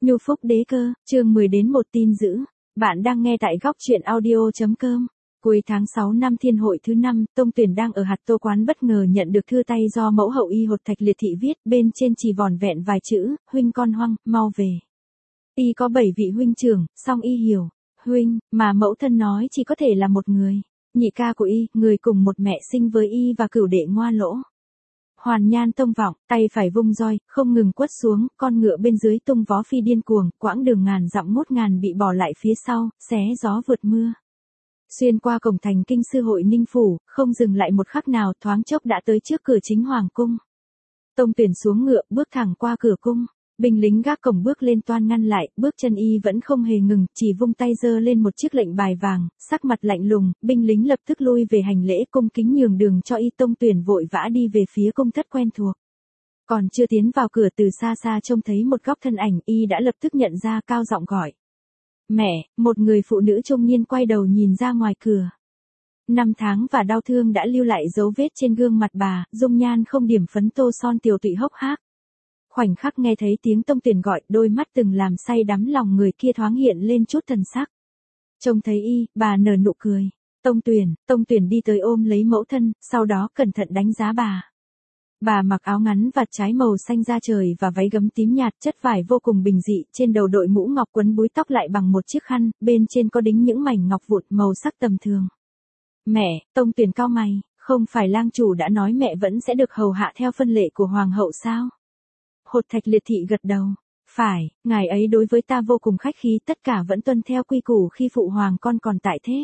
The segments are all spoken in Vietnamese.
Nhu phúc đế cơ, chương 10 đến 1 tin dữ. Bạn đang nghe tại góc truyện audio.com. Cuối tháng 6 năm Thiên hội thứ 5, Tông Tuyển đang ở Hạt Tô Quán bất ngờ nhận được thư tay do mẫu hậu y Hột Thạch Liệt Thị viết, bên trên chỉ vỏn vẹn vài chữ, huynh con Hoăng, mau về. Y có 7 vị huynh trưởng, song y hiểu, huynh, mà mẫu thân nói chỉ có thể là một người. Nhị ca của y, người cùng một mẹ sinh với y và cửu đệ Ngoa Lỗ. Hoàn Nhan Tông Vọng, tay phải vung roi, không ngừng quất xuống, con ngựa bên dưới tung vó phi điên cuồng, quãng đường ngàn dặm ngút ngàn bị bỏ lại phía sau, xé gió vượt mưa. Xuyên qua cổng thành kinh sư hội Ninh Phủ, không dừng lại một khắc nào, thoáng chốc đã tới trước cửa chính hoàng cung. Tông Tuyển xuống ngựa, bước thẳng qua cửa cung. Binh lính gác cổng bước lên toan ngăn lại, bước chân y vẫn không hề ngừng, chỉ vung tay giơ lên một chiếc lệnh bài vàng, sắc mặt lạnh lùng, binh lính lập tức lui về hành lễ cung kính nhường đường cho y. Tông Tuyển vội vã đi về phía cung thất quen thuộc. Còn chưa tiến vào cửa, từ xa xa trông thấy một góc thân ảnh, y đã lập tức nhận ra, cao giọng gọi. Mẹ, một người phụ nữ trung niên quay đầu nhìn ra ngoài cửa. Năm tháng và đau thương đã lưu lại dấu vết trên gương mặt bà, dung nhan không điểm phấn tô son tiều tụy hốc hác. Khoảnh khắc nghe thấy tiếng Tông Tuyển gọi, đôi mắt từng làm say đắm lòng người kia thoáng hiện lên chút thần sắc. Trông thấy y, bà nở nụ cười. Tông Tuyển đi tới ôm lấy mẫu thân, sau đó cẩn thận đánh giá bà. Bà mặc áo ngắn vạt trái màu xanh da trời và váy gấm tím nhạt, chất vải vô cùng bình dị, trên đầu đội mũ ngọc quấn búi tóc lại bằng một chiếc khăn, bên trên có đính những mảnh ngọc vụn màu sắc tầm thường. Mẹ, Tông Tuyển cau mày, không phải lang chủ đã nói mẹ vẫn sẽ được hầu hạ theo phân lệ của hoàng hậu sao? Hột Thạch Liệt Thị gật đầu. Phải, ngài ấy đối với ta vô cùng khách khí, tất cả vẫn tuân theo quy củ khi phụ hoàng con còn tại thế.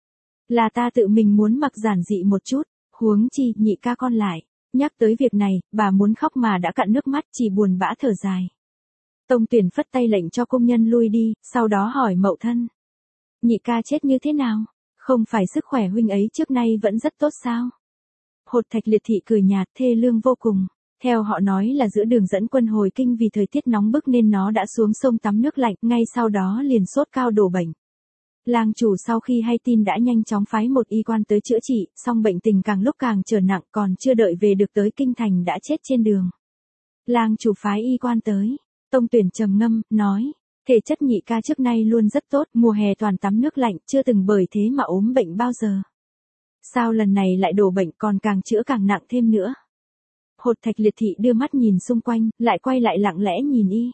Là ta tự mình muốn mặc giản dị một chút, huống chi nhị ca con lại. Nhắc tới việc này, bà muốn khóc mà đã cạn nước mắt, chỉ buồn bã thở dài. Tông Tuyển phất tay lệnh cho công nhân lui đi, sau đó hỏi mậu thân. Nhị ca chết như thế nào? Không phải sức khỏe huynh ấy trước nay vẫn rất tốt sao? Hột Thạch Liệt Thị cười nhạt, thê lương vô cùng. Theo họ nói là giữa đường dẫn quân hồi kinh vì thời tiết nóng bức nên nó đã xuống sông tắm nước lạnh, ngay sau đó liền sốt cao đổ bệnh. Lang chủ sau khi hay tin đã nhanh chóng phái một y quan tới chữa trị, song bệnh tình càng lúc càng trở nặng, còn chưa đợi về được tới kinh thành đã chết trên đường. Lang chủ phái y quan tới. Tông Tuyển trầm ngâm, nói, thể chất nhị ca trước nay luôn rất tốt, mùa hè toàn tắm nước lạnh, chưa từng bởi thế mà ốm bệnh bao giờ. Sao lần này lại đổ bệnh, còn càng chữa càng nặng thêm nữa? Hột Thạch Liệt Thị đưa mắt nhìn xung quanh, lại quay lại lặng lẽ nhìn y.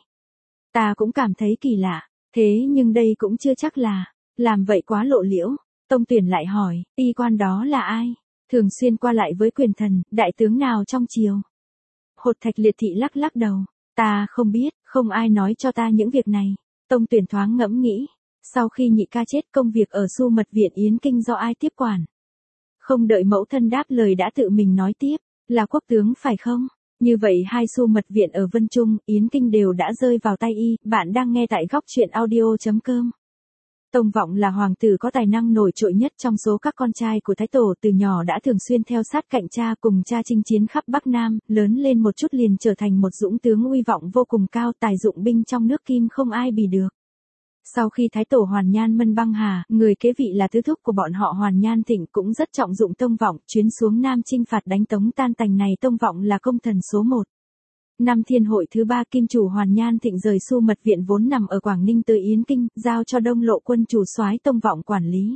Ta cũng cảm thấy kỳ lạ, thế nhưng đây cũng chưa chắc là, làm vậy quá lộ liễu. Tông Tuyển lại hỏi, y quan đó là ai? Thường xuyên qua lại với quyền thần, đại tướng nào trong triều? Hột Thạch Liệt Thị lắc lắc đầu, ta không biết, không ai nói cho ta những việc này. Tông Tuyển thoáng ngẫm nghĩ, sau khi nhị ca chết công việc ở Xu Mật Viện Yến Kinh do ai tiếp quản? Không đợi mẫu thân đáp lời đã tự mình nói tiếp. Là quốc tướng phải không? Như vậy hai Xu Mật Viện ở Vân Trung, Yến Kinh đều đã rơi vào tay y. Bạn đang nghe tại góc truyện audio.com. Tông Vọng là hoàng tử có tài năng nổi trội nhất trong số các con trai của Thái Tổ, từ nhỏ đã thường xuyên theo sát cạnh cha, cùng cha chinh chiến khắp Bắc Nam, lớn lên một chút liền trở thành một dũng tướng uy vọng vô cùng cao, tài dụng binh trong nước Kim không ai bì được. Sau khi Thái Tổ Hoàn Nhan Mân băng hà, người kế vị là tứ thúc của bọn họ Hoàn Nhan Thịnh cũng rất trọng dụng Tông Vọng, chuyến xuống Nam chinh phạt đánh Tống tan tành này Tông Vọng là công thần số 1. Năm Thiên hội thứ 3, kim chủ Hoàn Nhan Thịnh rời Xu Mật Viện vốn nằm ở Quảng Ninh tới Yến Kinh, giao cho Đông Lộ quân chủ soái Tông Vọng quản lý.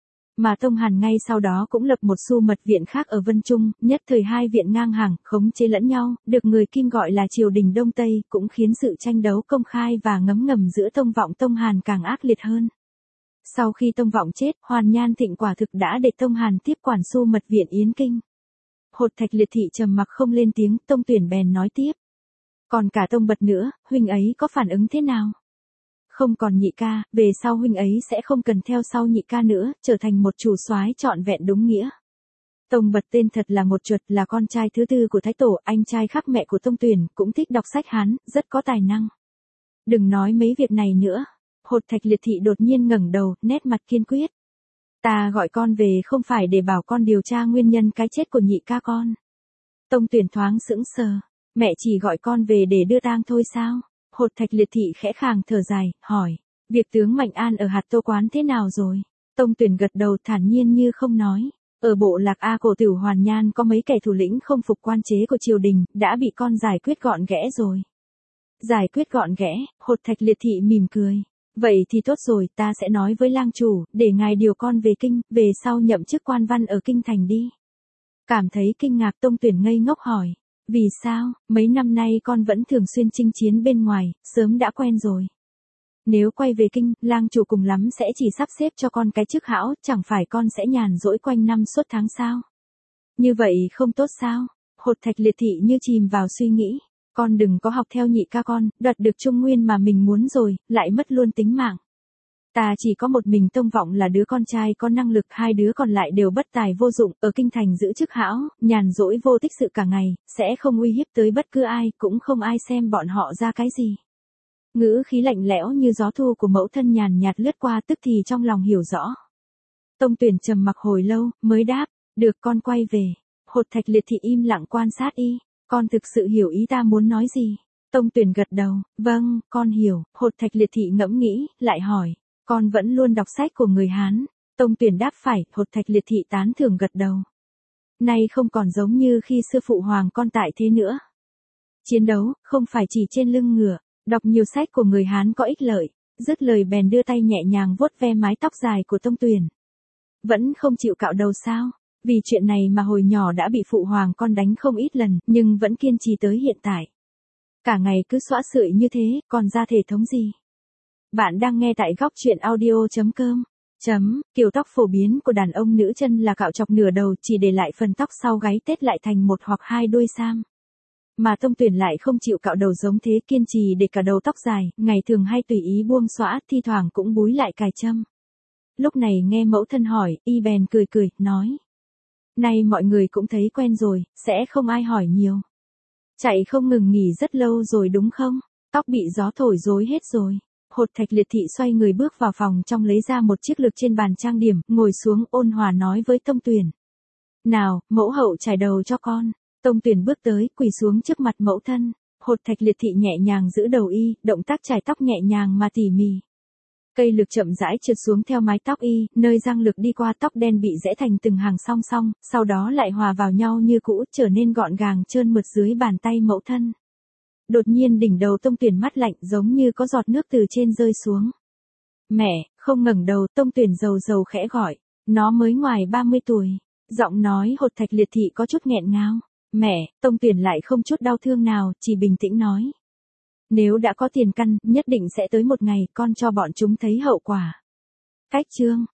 Mà Tông Hàn ngay sau đó cũng lập một Xu Mật Viện khác ở Vân Trung, nhất thời hai viện ngang hàng, khống chế lẫn nhau, được người Kim gọi là triều đình Đông Tây, cũng khiến sự tranh đấu công khai và ngấm ngầm giữa Tông Vọng Tông Hàn càng ác liệt hơn. Sau khi Tông Vọng chết, Hoàn Nhan Thịnh quả thực đã để Tông Hàn tiếp quản Xu Mật Viện Yến Kinh. Hột Thạch Liệt Thị trầm mặc không lên tiếng, Tông Tuyển bèn nói tiếp. Còn cả Tông Bật nữa, huynh ấy có phản ứng thế nào? Không còn nhị ca, về sau huynh ấy sẽ không cần theo sau nhị ca nữa, trở thành một chủ soái trọn vẹn đúng nghĩa. Tông Bật tên thật là một chuột, là con trai thứ tư của Thái Tổ, anh trai khác mẹ của Tông Tuyển, cũng thích đọc sách Hán, rất có tài năng. Đừng nói mấy việc này nữa. Hột Thạch Liệt Thị đột nhiên ngẩng đầu, nét mặt kiên quyết. Ta gọi con về không phải để bảo con điều tra nguyên nhân cái chết của nhị ca con. Tông Tuyển thoáng sững sờ. Mẹ chỉ gọi con về để đưa tang thôi sao? Hột Thạch Liệt Thị khẽ khàng thở dài, hỏi. Việc tướng Mạnh An ở Hạt Tô Quán thế nào rồi? Tông Tuyển gật đầu thản nhiên như không nói. Ở bộ lạc A Cổ Tử Hoàn Nhan có mấy kẻ thủ lĩnh không phục quan chế của triều đình, đã bị con giải quyết gọn ghẽ rồi. Giải quyết gọn ghẽ, Hột Thạch Liệt Thị mỉm cười. Vậy thì tốt rồi, ta sẽ nói với lang chủ, để ngài điều con về kinh, về sau nhậm chức quan văn ở kinh thành đi. Cảm thấy kinh ngạc Tông Tuyển ngây ngốc hỏi. Vì sao, mấy năm nay con vẫn thường xuyên chinh chiến bên ngoài, sớm đã quen rồi. Nếu quay về kinh, lang chủ cùng lắm sẽ chỉ sắp xếp cho con cái chức hão, chẳng phải con sẽ nhàn rỗi quanh năm suốt tháng sao? Như vậy không tốt sao? Hột Thạch Liệt Thị như chìm vào suy nghĩ. Con đừng có học theo nhị ca con, đoạt được trung nguyên mà mình muốn rồi, lại mất luôn tính mạng. Ta chỉ có một mình Tông Vọng là đứa con trai có năng lực, hai đứa còn lại đều bất tài vô dụng, ở kinh thành giữ chức hão, nhàn rỗi vô tích sự cả ngày, sẽ không uy hiếp tới bất cứ ai, cũng không ai xem bọn họ ra cái gì. Ngữ khí lạnh lẽo như gió thu của mẫu thân nhàn nhạt lướt qua, tức thì trong lòng hiểu rõ. Tông Tuyển trầm mặc hồi lâu, mới đáp, được, con quay về. Hột Thạch Liệt Thị im lặng quan sát y, con thực sự hiểu ý ta muốn nói gì. Tông Tuyển gật đầu, vâng, con hiểu. Hột Thạch Liệt Thị ngẫm nghĩ, lại hỏi, con vẫn luôn đọc sách của người Hán. Tông Tuyển đáp phải, Hột Thạch Liệt Thị tán thưởng gật đầu. Nay không còn giống như khi sư phụ hoàng con tại thế nữa. Chiến đấu, không phải chỉ trên lưng ngựa, đọc nhiều sách của người Hán có ích lợi. Dứt lời bèn đưa tay nhẹ nhàng vuốt ve mái tóc dài của Tông Tuyển. Vẫn không chịu cạo đầu sao? Vì chuyện này mà hồi nhỏ đã bị phụ hoàng con đánh không ít lần, nhưng vẫn kiên trì tới hiện tại. Cả ngày cứ xõa sưởi như thế, còn ra thể thống gì? Bạn đang nghe tại góc truyện audio.com. Kiểu tóc phổ biến của đàn ông nữ chân là cạo chọc nửa đầu, chỉ để lại phần tóc sau gáy tết lại thành một hoặc hai đuôi sam. Mà Tông Tuyển lại không chịu cạo đầu giống thế, kiên trì để cả đầu tóc dài, ngày thường hay tùy ý buông xõa, thi thoảng cũng búi lại cài châm. Lúc này nghe mẫu thân hỏi, y bèn cười cười, nói. Nay mọi người cũng thấy quen rồi, sẽ không ai hỏi nhiều. Chạy không ngừng nghỉ rất lâu rồi đúng không? Tóc bị gió thổi rối hết rồi. Hột Thạch Liệt Thị xoay người bước vào phòng trong, lấy ra một chiếc lược trên bàn trang điểm, ngồi xuống ôn hòa nói với Tông Tuyển. Nào, mẫu hậu chải đầu cho con. Tông Tuyển bước tới, quỳ xuống trước mặt mẫu thân. Hột Thạch Liệt Thị nhẹ nhàng giữ đầu y, động tác chải tóc nhẹ nhàng mà tỉ mỉ. Cây lược chậm rãi trượt xuống theo mái tóc y, nơi răng lược đi qua tóc đen bị rẽ thành từng hàng song song, sau đó lại hòa vào nhau như cũ, trở nên gọn gàng trơn mượt dưới bàn tay mẫu thân. Đột nhiên đỉnh đầu Tông Tuyển mắt lạnh, giống như có giọt nước từ trên rơi xuống. Mẹ, không ngẩng đầu, Tông Tuyển rầu rầu khẽ gọi. Nó mới ngoài 30 tuổi. Giọng nói Hột Thạch Liệt Thị có chút nghẹn ngào. Mẹ, Tông Tuyển lại không chút đau thương nào, chỉ bình tĩnh nói. Nếu đã có tiền căn, nhất định sẽ tới một ngày con cho bọn chúng thấy hậu quả. Cách chương